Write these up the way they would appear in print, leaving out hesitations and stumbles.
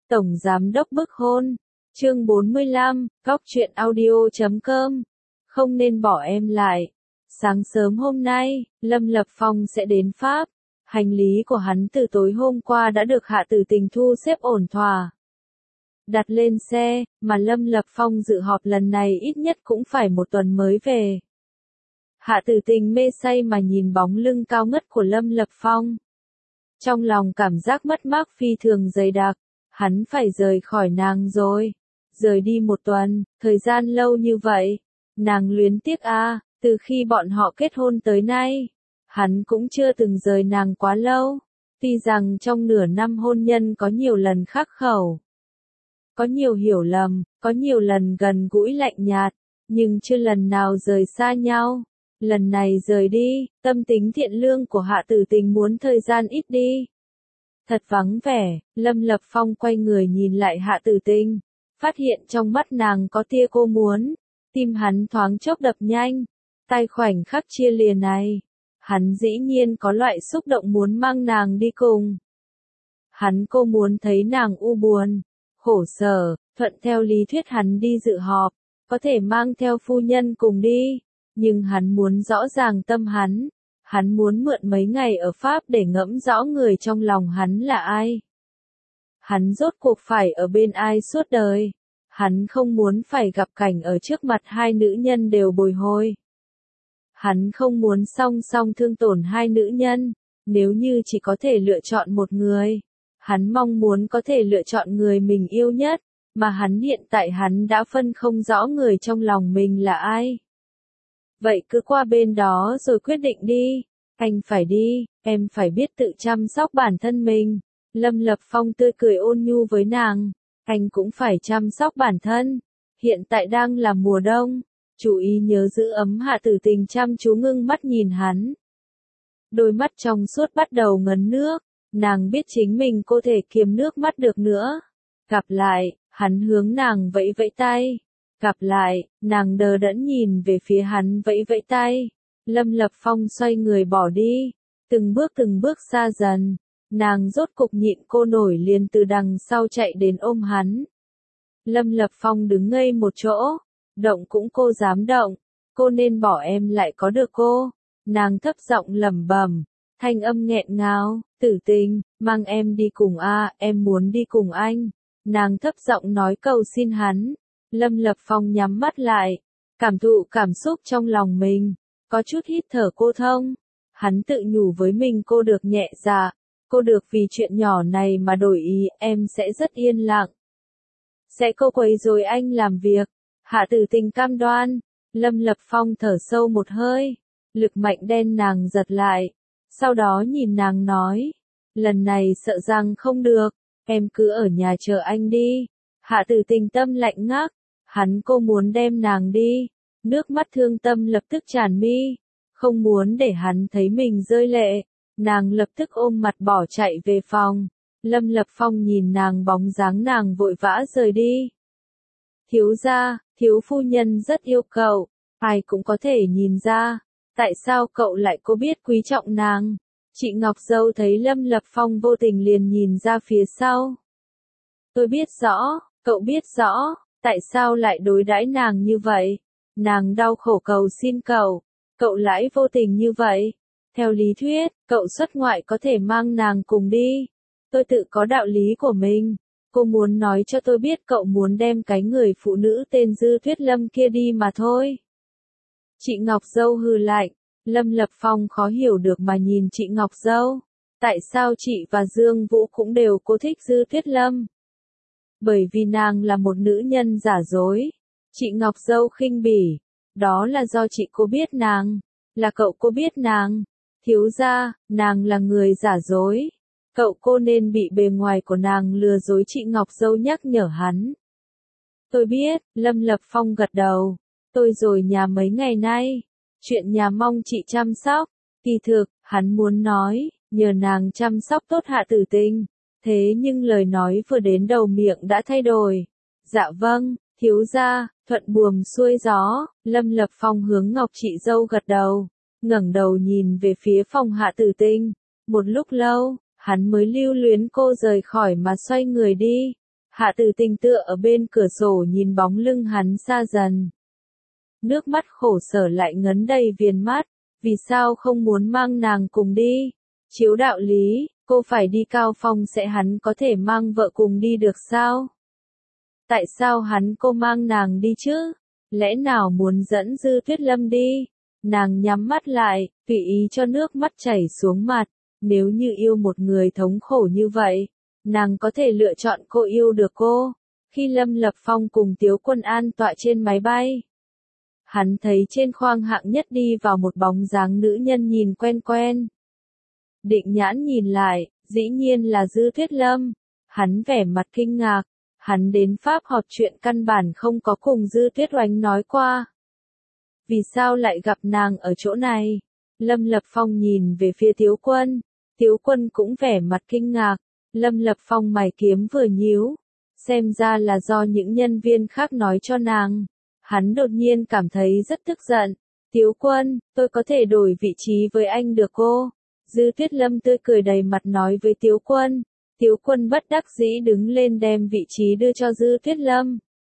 Tổng Giám đốc bức hôn. Chương 45, Góc truyện audio.com. Không nên bỏ em lại. Sáng sớm hôm nay, Lâm Lập Phong sẽ đến Pháp. Hành lý của hắn từ tối hôm qua đã được Hạ Tử Tình thu xếp ổn thỏa. Đặt lên xe, mà Lâm Lập Phong dự họp lần này ít nhất cũng phải một tuần mới về. Hạ Tử Tình mê say mà nhìn bóng lưng cao ngất của Lâm Lập Phong. Trong lòng cảm giác mất mát phi thường dày đặc, hắn phải rời khỏi nàng rồi. Rời đi một tuần, thời gian lâu như vậy. Nàng luyến tiếc à, từ khi bọn họ kết hôn tới nay, hắn cũng chưa từng rời nàng quá lâu. Tuy rằng trong nửa năm hôn nhân có nhiều lần khắc khẩu, có nhiều hiểu lầm, có nhiều lần gần gũi lạnh nhạt, nhưng chưa lần nào rời xa nhau. Lần này rời đi, tâm tính thiện lương của Hạ Tử Tình muốn thời gian ít đi. Thật vắng vẻ, Lâm Lập Phong quay người nhìn lại Hạ Tử Tình, phát hiện trong mắt nàng có tia cô muốn. Tim hắn thoáng chốc đập nhanh. Tại khoảnh khắc chia lìa này, hắn dĩ nhiên có loại xúc động muốn mang nàng đi cùng. Hắn cô muốn thấy nàng u buồn, khổ sở, thuận theo lý thuyết hắn đi dự họp, có thể mang theo phu nhân cùng đi. Nhưng hắn muốn rõ ràng tâm hắn muốn mượn mấy ngày ở Pháp để ngẫm rõ người trong lòng hắn là ai. Hắn rốt cuộc phải ở bên ai suốt đời. Hắn không muốn phải gặp cảnh ở trước mặt hai nữ nhân đều bồi hồi. Hắn không muốn song song thương tổn hai nữ nhân, nếu như chỉ có thể lựa chọn một người. Hắn mong muốn có thể lựa chọn người mình yêu nhất, mà hiện tại hắn đã phân không rõ người trong lòng mình là ai. Vậy cứ qua bên đó rồi quyết định đi. Anh phải đi, em phải biết tự chăm sóc bản thân mình. Lâm Lập Phong tươi cười ôn nhu với nàng. Anh cũng phải chăm sóc bản thân. Hiện tại đang là mùa đông. Chú ý nhớ giữ ấm. Hạ Tử Tình chăm chú ngưng mắt nhìn hắn. Đôi mắt trong suốt bắt đầu ngấn nước. Nàng biết chính mình cô thể kiềm nước mắt được nữa. Gặp lại, hắn hướng nàng vẫy vẫy tay. Gặp lại, nàng đờ đẫn nhìn về phía hắn vẫy vẫy tay. Lâm Lập Phong xoay người bỏ đi. Từng bước xa dần. Nàng rốt cục nhịn cô nổi liền từ đằng sau chạy đến ôm hắn. Lâm Lập Phong đứng ngây một chỗ. Động cũng cô dám động. Cô nên bỏ em lại có được cô. Nàng thấp giọng lẩm bẩm. Thanh âm nghẹn ngào. Tử Tình, mang em đi cùng a, em muốn đi cùng anh. Nàng thấp giọng nói cầu xin hắn. Lâm Lập Phong nhắm mắt lại. Cảm thụ cảm xúc trong lòng mình. Có chút hít thở cô thông. Hắn tự nhủ với mình cô được nhẹ dạ. Cô được vì chuyện nhỏ này mà đổi ý, em sẽ rất yên lặng. Sẽ cô quấy rối anh làm việc. Hạ Tử Tình cam đoan. Lâm Lập Phong thở sâu một hơi. Lực mạnh đen nàng giật lại. Sau đó nhìn nàng nói. Lần này sợ rằng không được. Em cứ ở nhà chờ anh đi. Hạ Tử Tình tâm lạnh ngắt. Hắn cô muốn đem nàng đi. Nước mắt thương tâm lập tức tràn mi. Không muốn để hắn thấy mình rơi lệ. Nàng lập tức ôm mặt bỏ chạy về phòng. Lâm Lập Phong nhìn nàng bóng dáng nàng vội vã rời đi. Thiếu gia, thiếu phu nhân rất yêu cậu. Ai cũng có thể nhìn ra. Tại sao cậu lại có biết quý trọng nàng? Chị Ngọc Dâu thấy Lâm Lập Phong vô tình liền nhìn ra phía sau. Tôi biết rõ, cậu biết rõ. Tại sao lại đối đãi nàng như vậy? Nàng đau khổ cầu xin cậu lại vô tình như vậy. Theo lý thuyết, cậu xuất ngoại có thể mang nàng cùng đi. Tôi tự có đạo lý của mình. Cô muốn nói cho tôi biết cậu muốn đem cái người phụ nữ tên Dư Tuyết Lâm kia đi mà thôi. Chị Ngọc Dâu hừ lạnh. Lâm Lập Phong khó hiểu được mà nhìn chị Ngọc Dâu. Tại sao chị và Dương Vũ cũng đều cô thích Dư Tuyết Lâm? Bởi vì nàng là một nữ nhân giả dối. Chị Ngọc Dâu khinh bỉ. Đó là do chị cô biết nàng. Là cậu cô biết nàng. Thiếu gia, nàng là người giả dối. Cậu cô nên bị bề ngoài của nàng lừa dối, chị Ngọc Dâu nhắc nhở hắn. Tôi biết, Lâm Lập Phong gật đầu. Tôi rồi nhà mấy ngày nay. Chuyện nhà mong chị chăm sóc. Kỳ thực, hắn muốn nói, nhờ nàng chăm sóc tốt Hạ Tử Tình. Thế nhưng lời nói vừa đến đầu miệng đã thay đổi. Dạ vâng, thiếu gia, thuận buồm xuôi gió. Lâm Lập Phong hướng Ngọc chị dâu gật đầu. Ngẩng đầu nhìn về phía phòng Hạ Tử Tình. Một lúc lâu, hắn mới lưu luyến cô rời khỏi mà xoay người đi. Hạ Tử Tình tựa ở bên cửa sổ nhìn bóng lưng hắn xa dần. Nước mắt khổ sở lại ngấn đầy viền mắt, vì sao không muốn mang nàng cùng đi? Chiếu đạo lý, cô phải đi Cao Phong sẽ hắn có thể mang vợ cùng đi được sao? Tại sao hắn cô mang nàng đi chứ? Lẽ nào muốn dẫn Dư Tuyết Lâm đi? Nàng nhắm mắt lại, tùy ý cho nước mắt chảy xuống mặt. Nếu như yêu một người thống khổ như vậy, nàng có thể lựa chọn cô yêu được cô. Khi Lâm Lập Phong cùng Tiếu Quân an tọa trên máy bay, hắn thấy trên khoang hạng nhất đi vào một bóng dáng nữ nhân nhìn quen quen. Định nhãn nhìn lại, dĩ nhiên là Dư Tuyết Lâm. Hắn vẻ mặt kinh ngạc. Hắn đến Pháp họp chuyện căn bản không có cùng Dư Tuyết Oánh nói qua. Vì sao lại gặp nàng ở chỗ này? Lâm Lập Phong nhìn về phía Tiếu Quân. Tiếu Quân cũng vẻ mặt kinh ngạc. Lâm Lập Phong mày kiếm vừa nhíu. Xem ra là do những nhân viên khác nói cho nàng. Hắn đột nhiên cảm thấy rất tức giận. Tiếu Quân, tôi có thể đổi vị trí với anh được cô? Dư Tuyết Lâm tươi cười đầy mặt nói với Tiếu Quân. Tiếu Quân bất đắc dĩ đứng lên đem vị trí đưa cho Dư Tuyết Lâm.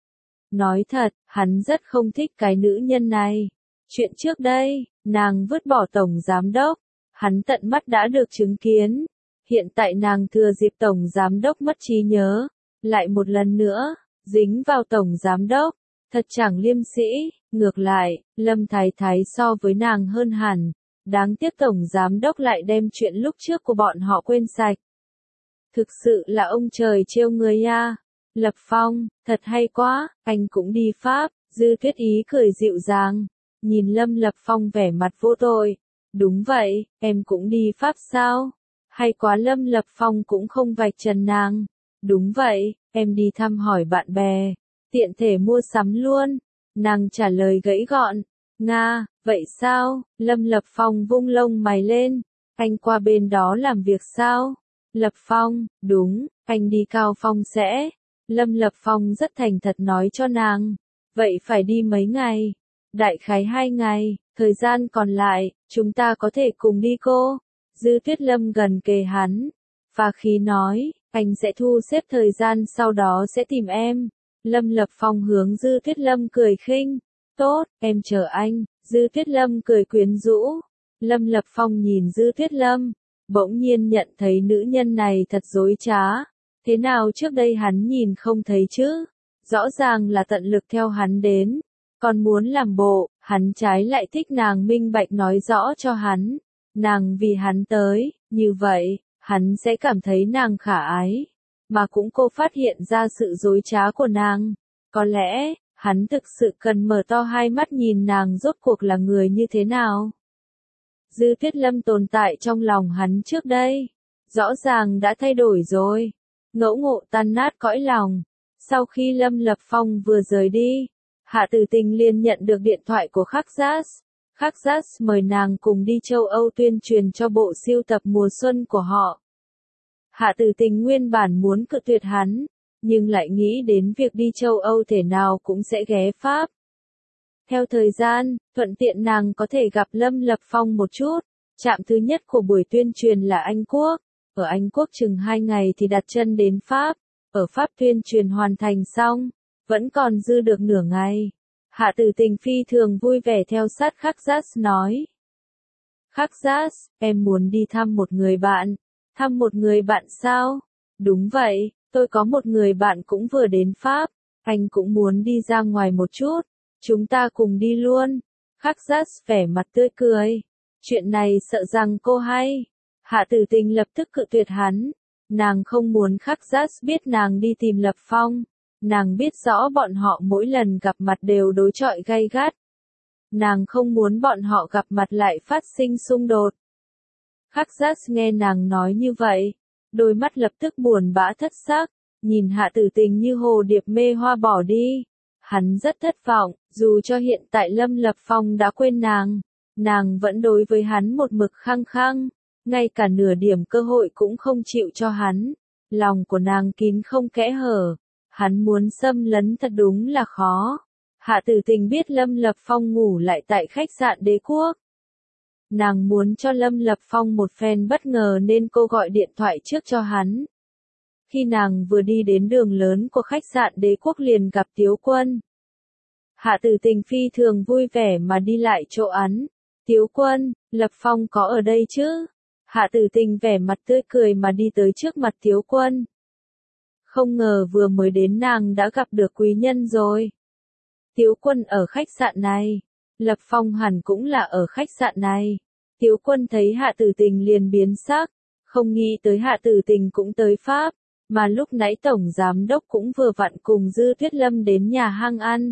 Nói thật, hắn rất không thích cái nữ nhân này. Chuyện trước đây, nàng vứt bỏ tổng giám đốc. Hắn tận mắt đã được chứng kiến. Hiện tại nàng thừa dịp tổng giám đốc mất trí nhớ. Lại một lần nữa, dính vào tổng giám đốc. Thật chẳng liêm sĩ, ngược lại, Lâm Thái Thái so với nàng hơn hẳn. Đáng tiếc tổng giám đốc lại đem chuyện lúc trước của bọn họ quên sạch. Thực sự là ông trời trêu người ya. Lập Phong, thật hay quá, anh cũng đi Pháp. Dư Tuyết Ý cười dịu dàng. Nhìn Lâm Lập Phong vẻ mặt vô tội. Đúng vậy, em cũng đi Pháp sao? Hay quá. Lâm Lập Phong cũng không vạch trần nàng. Đúng vậy, em đi thăm hỏi bạn bè. Tiện thể mua sắm luôn. Nàng trả lời gãy gọn. Nga, vậy sao? Lâm Lập Phong vung lông mày lên. Anh qua bên đó làm việc sao? Lập Phong, đúng, anh đi Cao Phong sẽ. Lâm Lập Phong rất thành thật nói cho nàng. Vậy phải đi mấy ngày? Đại khái 2 ngày, thời gian còn lại, chúng ta có thể cùng đi cô. Dư Tuyết Lâm gần kề hắn. Và khí nói, anh sẽ thu xếp thời gian sau đó sẽ tìm em. Lâm Lập Phong hướng Dư Tuyết Lâm cười khinh. Tốt, em chờ anh. Dư Tuyết Lâm cười quyến rũ. Lâm Lập Phong nhìn Dư Tuyết Lâm. Bỗng nhiên nhận thấy nữ nhân này thật dối trá. Thế nào trước đây hắn nhìn không thấy chứ? Rõ ràng là tận lực theo hắn đến. Còn muốn làm bộ, hắn trái lại thích nàng minh bạch nói rõ cho hắn. Nàng vì hắn tới, như vậy, hắn sẽ cảm thấy nàng khả ái. Mà cũng cô phát hiện ra sự dối trá của nàng. Có lẽ, hắn thực sự cần mở to hai mắt nhìn nàng rốt cuộc là người như thế nào. Dư Tuyết Lâm tồn tại trong lòng hắn trước đây. Rõ ràng đã thay đổi rồi. Ngẫu ngộ tan nát cõi lòng. Sau khi Lâm Lập Phong vừa rời đi, Hạ Tử Tình liền nhận được điện thoại của Khắc Giác. Khắc Giác mời nàng cùng đi châu Âu tuyên truyền cho bộ sưu tập mùa xuân của họ. Hạ Tử Tình nguyên bản muốn cự tuyệt hắn, nhưng lại nghĩ đến việc đi châu Âu thể nào cũng sẽ ghé Pháp. Theo thời gian, thuận tiện nàng có thể gặp Lâm Lập Phong một chút. Trạm thứ nhất của buổi tuyên truyền là Anh Quốc. Ở Anh Quốc chừng 2 ngày thì đặt chân đến Pháp. Ở Pháp tuyên truyền hoàn thành xong, vẫn còn dư được nửa ngày. Hạ Tử Tình phi thường vui vẻ theo sát Khắc Giác nói. Khắc Giác, em muốn đi thăm một người bạn. Thăm một người bạn sao? Đúng vậy, tôi có một người bạn cũng vừa đến Pháp. Anh cũng muốn đi ra ngoài một chút. Chúng ta cùng đi luôn. Khắc Giác vẻ mặt tươi cười. Chuyện này sợ rằng cô hay. Hạ Tử Tình lập tức cự tuyệt hắn. Nàng không muốn Khắc Giác biết nàng đi tìm Lập Phong. Nàng biết rõ bọn họ mỗi lần gặp mặt đều đối chọi gay gắt. Nàng không muốn bọn họ gặp mặt lại phát sinh xung đột. Khắc Giác nghe nàng nói như vậy, đôi mắt lập tức buồn bã thất sắc, nhìn Hạ Tử Tình như hồ điệp mê hoa bỏ đi. Hắn rất thất vọng, dù cho hiện tại Lâm Lập Phong đã quên nàng vẫn đối với hắn một mực khăng khăng, ngay cả nửa điểm cơ hội cũng không chịu cho hắn. Lòng của nàng kín không kẽ hở, hắn muốn xâm lấn thật đúng là khó. Hạ Tử Tình biết Lâm Lập Phong ngủ lại tại khách sạn Đế Quốc. Nàng muốn cho Lâm Lập Phong một phen bất ngờ nên cô gọi điện thoại trước cho hắn. Khi nàng vừa đi đến đường lớn của khách sạn Đế Quốc liền gặp Tiếu Quân. Hạ Tử Tình phi thường vui vẻ mà đi lại chỗ án. Tiếu Quân, Lập Phong có ở đây chứ? Hạ Tử Tình vẻ mặt tươi cười mà đi tới trước mặt Tiếu Quân. Không ngờ vừa mới đến nàng đã gặp được quý nhân rồi. Tiếu Quân ở khách sạn này. Lập Phong hẳn cũng là ở khách sạn này. Tiếu Quân thấy Hạ Tử Tình liền biến sắc, không nghĩ tới Hạ Tử Tình cũng tới Pháp, mà lúc nãy Tổng Giám Đốc cũng vừa vặn cùng Dư Tuyết Lâm đến nhà hang ăn.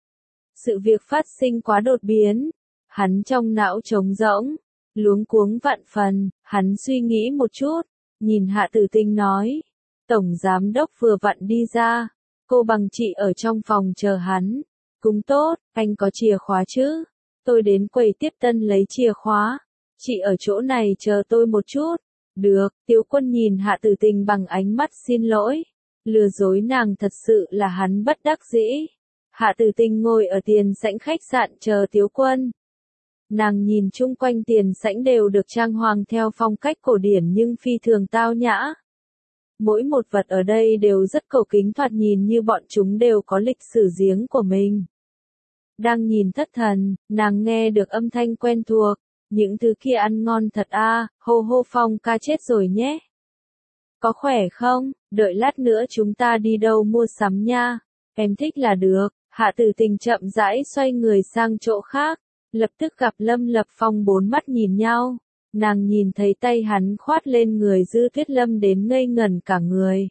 Sự việc phát sinh quá đột biến, hắn trong não trống rỗng, luống cuống vạn phần, hắn suy nghĩ một chút, nhìn Hạ Tử Tình nói, Tổng Giám Đốc vừa vặn đi ra, cô bằng chị ở trong phòng chờ hắn. Cũng tốt, anh có chìa khóa chứ? Tôi đến quầy tiếp tân lấy chìa khóa. Chị ở chỗ này chờ tôi một chút. Được, Tiếu Quân nhìn Hạ Tử Tình bằng ánh mắt xin lỗi. Lừa dối nàng thật sự là hắn bất đắc dĩ. Hạ Tử Tình ngồi ở tiền sảnh khách sạn chờ Tiếu Quân. Nàng nhìn chung quanh tiền sảnh đều được trang hoàng theo phong cách cổ điển nhưng phi thường tao nhã. Mỗi một vật ở đây đều rất cổ kính, thoạt nhìn như bọn chúng đều có lịch sử riêng của mình. Đang nhìn thất thần, nàng nghe được âm thanh quen thuộc, những thứ kia ăn ngon thật a, hô hô Phong ca chết rồi nhé. Có khỏe không, đợi lát nữa chúng ta đi đâu mua sắm nha, em thích là được. Hạ Tử Tình chậm rãi xoay người sang chỗ khác, lập tức gặp Lâm Lập Phong bốn mắt nhìn nhau. Nàng nhìn thấy tay hắn khoát lên người Dư Tuyết Lâm đến ngây ngẩn cả người.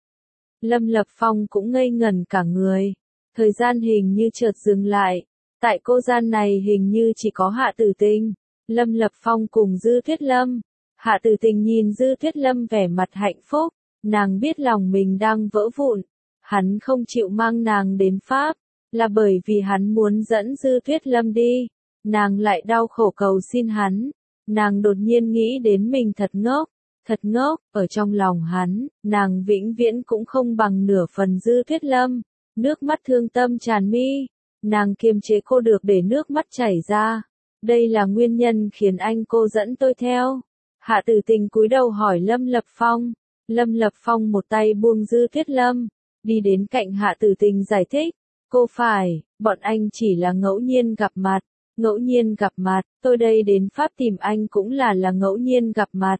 Lâm Lập Phong cũng ngây ngẩn cả người. Thời gian hình như chợt dừng lại. Tại cô gian này hình như chỉ có Hạ Tử Tình, Lâm Lập Phong cùng Dư Tuyết Lâm. Hạ Tử Tình nhìn Dư Tuyết Lâm vẻ mặt hạnh phúc. Nàng biết lòng mình đang vỡ vụn. Hắn không chịu mang nàng đến Pháp, là bởi vì hắn muốn dẫn Dư Tuyết Lâm đi. Nàng lại đau khổ cầu xin hắn. Nàng đột nhiên nghĩ đến mình thật ngốc, ở trong lòng hắn, nàng vĩnh viễn cũng không bằng nửa phần Dư Tuyết Lâm. Nước mắt thương tâm tràn mi, nàng kiềm chế cô được để nước mắt chảy ra. Đây là nguyên nhân khiến anh cô dẫn tôi theo. Hạ Tử Tình cúi đầu hỏi Lâm Lập Phong. Lâm Lập Phong một tay buông Dư Tuyết Lâm, đi đến cạnh Hạ Tử Tình giải thích. Cô phải, bọn anh chỉ là ngẫu nhiên gặp mặt. Ngẫu nhiên gặp mặt, tôi đây đến Pháp tìm anh cũng là ngẫu nhiên gặp mặt.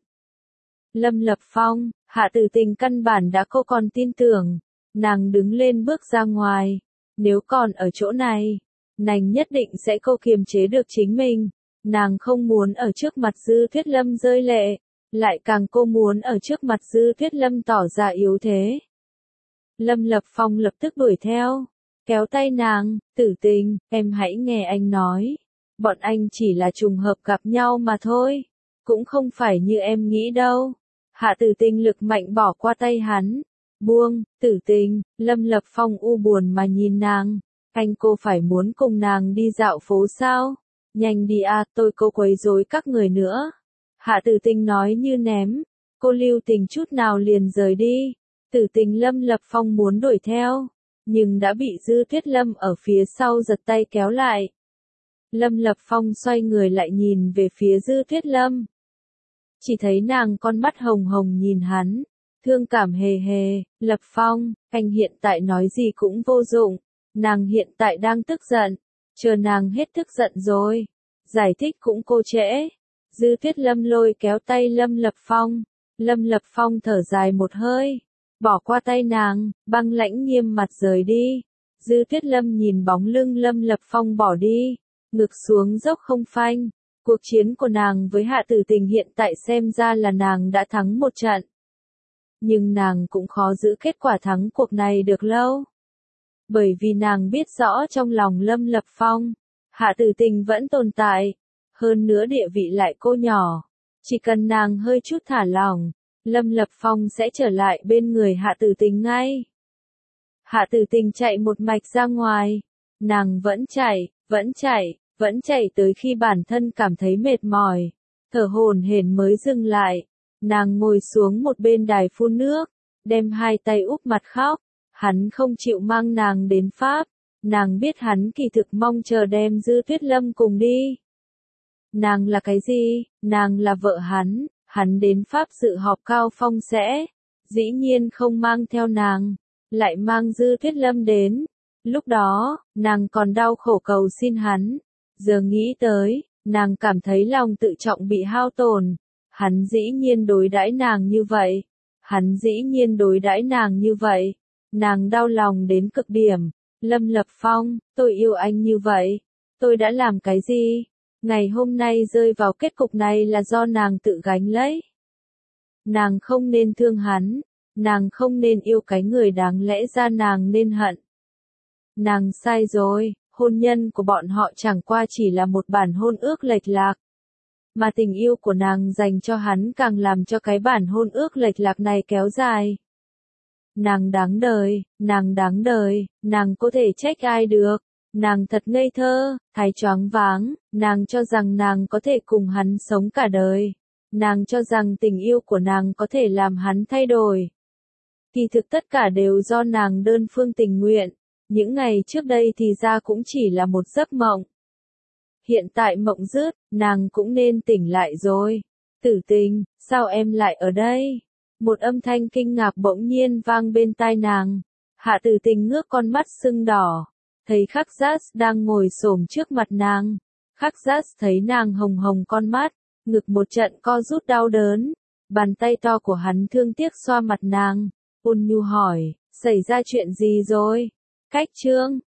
Lâm Lập Phong, Hạ Tử Tình căn bản đã cô còn tin tưởng. Nàng đứng lên bước ra ngoài. Nếu còn ở chỗ này, nàng nhất định sẽ cô kiềm chế được chính mình. Nàng không muốn ở trước mặt Dư Tuyết Lâm rơi lệ, lại càng cô muốn ở trước mặt Dư Tuyết Lâm tỏ ra yếu thế. Lâm Lập Phong lập tức đuổi theo, kéo tay nàng, Tử Tình, em hãy nghe anh nói. Bọn anh chỉ là trùng hợp gặp nhau mà thôi, cũng không phải như em nghĩ đâu. Hạ Tử Tình lực mạnh bỏ qua tay hắn. Buông, Tử Tình, Lâm Lập Phong u buồn mà nhìn nàng. Anh cô phải muốn cùng nàng đi dạo phố sao? Nhanh đi à, tôi cô quấy rối các người nữa. Hạ Tử Tình nói như ném. Cô lưu tình chút nào liền rời đi. Tử Tình Lâm Lập Phong muốn đuổi theo, nhưng đã bị Dư Tuyết Lâm ở phía sau giật tay kéo lại. Lâm Lập Phong xoay người lại nhìn về phía Dư Tuyết Lâm. Chỉ thấy nàng con mắt hồng hồng nhìn hắn, thương cảm hề hề. Lập Phong, anh hiện tại nói gì cũng vô dụng. Nàng hiện tại đang tức giận, chờ nàng hết tức giận rồi, giải thích cũng cô trễ. Dư Tuyết Lâm lôi kéo tay Lâm Lập Phong. Lâm Lập Phong thở dài một hơi, bỏ qua tay nàng, băng lãnh nghiêm mặt rời đi. Dư Tuyết Lâm nhìn bóng lưng Lâm Lập Phong bỏ đi, ngực xuống dốc không phanh. Cuộc chiến của nàng với Hạ Tử Tình hiện tại xem ra là nàng đã thắng một trận. Nhưng nàng cũng khó giữ kết quả thắng cuộc này được lâu. Bởi vì nàng biết rõ trong lòng Lâm Lập Phong, Hạ Tử Tình vẫn tồn tại. Hơn nữa địa vị lại cô nhỏ. Chỉ cần nàng hơi chút thả lỏng, Lâm Lập Phong sẽ trở lại bên người Hạ Tử Tình ngay. Hạ Tử Tình chạy một mạch ra ngoài. Nàng vẫn chạy tới khi bản thân cảm thấy mệt mỏi, thở hổn hển mới dừng lại. Nàng ngồi xuống một bên đài phun nước, đem hai tay úp mặt khóc. Hắn không chịu mang nàng đến Pháp. Nàng biết hắn kỳ thực mong chờ đem Dư Tuyết Lâm cùng đi. Nàng là cái gì? Nàng là vợ hắn. Hắn đến Pháp dự họp cao phong sẽ dĩ nhiên không mang theo nàng, lại mang Dư Tuyết Lâm đến. Lúc đó, nàng còn đau khổ cầu xin hắn. Giờ nghĩ tới, nàng cảm thấy lòng tự trọng bị hao tổn. Hắn dĩ nhiên đối đãi nàng như vậy. Hắn dĩ nhiên đối đãi nàng như vậy. Nàng đau lòng đến cực điểm. Lâm Lập Phong, tôi yêu anh như vậy. Tôi đã làm cái gì? Ngày hôm nay rơi vào kết cục này là do nàng tự gánh lấy. Nàng không nên thương hắn. Nàng không nên yêu cái người đáng lẽ ra nàng nên hận. Nàng sai rồi, hôn nhân của bọn họ chẳng qua chỉ là một bản hôn ước lệch lạc. Mà tình yêu của nàng dành cho hắn càng làm cho cái bản hôn ước lệch lạc này kéo dài. Nàng đáng đời, nàng có thể trách ai được. Nàng thật ngây thơ, thái choáng váng, nàng cho rằng nàng có thể cùng hắn sống cả đời. Nàng cho rằng tình yêu của nàng có thể làm hắn thay đổi. Kỳ thực tất cả đều do nàng đơn phương tình nguyện. Những ngày trước đây thì ra cũng chỉ là một giấc mộng. Hiện tại mộng dứt, nàng cũng nên tỉnh lại rồi. Tử Tình, sao em lại ở đây? Một âm thanh kinh ngạc bỗng nhiên vang bên tai nàng. Hạ Tử Tình ngước con mắt sưng đỏ. Thấy Khắc Giác đang ngồi xổm trước mặt nàng. Khắc Giác thấy nàng hồng hồng con mắt, ngực một trận co rút đau đớn. Bàn tay to của hắn thương tiếc xoa mặt nàng. Ôn nhu hỏi, xảy ra chuyện gì rồi? Cách chương